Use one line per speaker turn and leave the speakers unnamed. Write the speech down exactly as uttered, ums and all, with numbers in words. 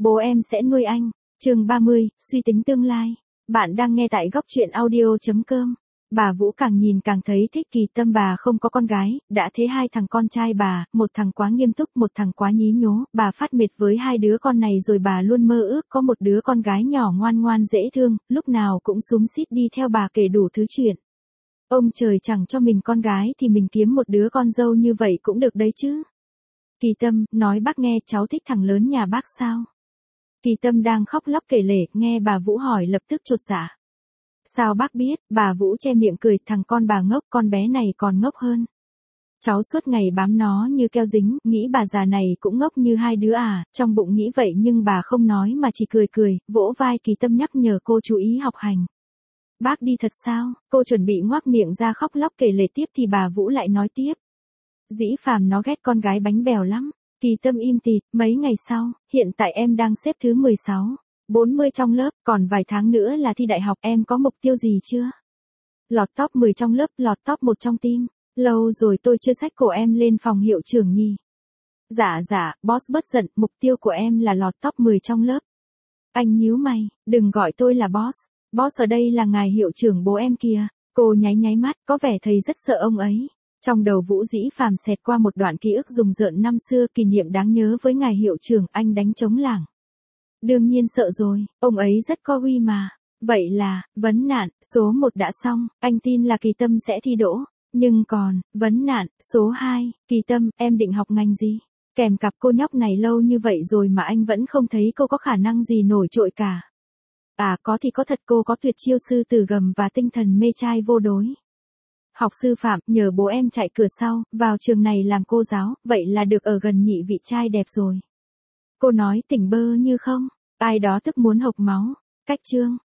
Bố em sẽ nuôi anh. Chương ba mươi, suy tính tương lai. Bạn đang nghe tại góc truyện audio chấm com. Bà Vũ càng nhìn càng thấy thích Kỳ Tâm. Bà không có con gái, đã thế hai thằng con trai bà, một thằng quá nghiêm túc, một thằng quá nhí nhố, bà phát mệt với hai đứa con này rồi. Bà luôn mơ ước có một đứa con gái nhỏ ngoan ngoan dễ thương, lúc nào cũng xúm xít đi theo bà kể đủ thứ chuyện. Ông trời chẳng cho mình con gái thì mình kiếm một đứa con dâu như vậy cũng được đấy chứ. Kỳ Tâm, nói bác nghe, cháu thích thằng lớn nhà bác sao? Kỳ Tâm đang khóc lóc kể lể, nghe bà Vũ hỏi lập tức chột dạ. Sao bác biết? Bà Vũ che miệng cười, thằng con bà ngốc, con bé này còn ngốc hơn. Cháu suốt ngày bám nó như keo dính, nghĩ bà già này cũng ngốc như hai đứa à, trong bụng nghĩ vậy nhưng bà không nói mà chỉ cười cười, vỗ vai Kỳ Tâm nhắc nhở cô chú ý học hành. Bác đi thật sao? Cô chuẩn bị ngoác miệng ra khóc lóc kể lể tiếp thì bà Vũ lại nói tiếp. Dĩ Phàm nó ghét con gái bánh bèo lắm. Kỳ Tâm im tịt, mấy ngày sau, hiện tại em đang xếp thứ mười sáu, bốn mươi trong lớp, còn vài tháng nữa là thi đại học, em có mục tiêu gì chưa? Lọt top mười trong lớp, lọt top một trong team. Lâu rồi tôi chưa xách cổ em lên phòng hiệu trưởng nhỉ. Dạ dạ, boss bớt giận, mục tiêu của em là lọt top mười trong lớp. Anh nhíu mày, đừng gọi tôi là boss. Boss ở đây là ngài hiệu trưởng bố em kìa. Cô nháy nháy mắt, có vẻ thầy rất sợ ông ấy. Trong đầu Vũ Dĩ Phàm xẹt qua một đoạn ký ức rùng rợn năm xưa, kỷ niệm đáng nhớ với ngài hiệu trưởng, anh đánh trống lảng. Đương nhiên sợ rồi, ông ấy rất có uy mà. Vậy là, vấn nạn, số một đã xong, anh tin là Kỳ Tâm sẽ thi đỗ. Nhưng còn, vấn nạn, số hai, Kỳ Tâm, em định học ngành gì? Kèm cặp cô nhóc này lâu như vậy rồi mà anh vẫn không thấy cô có khả năng gì nổi trội cả. À có thì có thật, cô có tuyệt chiêu sư tử gầm và tinh thần mê trai vô đối. Học sư phạm, nhờ bố em chạy cửa sau, vào trường này làm cô giáo, vậy là được ở gần nhị vị trai đẹp rồi. Cô nói tỉnh bơ như không, ai đó tức muốn hộc máu. Cách chương,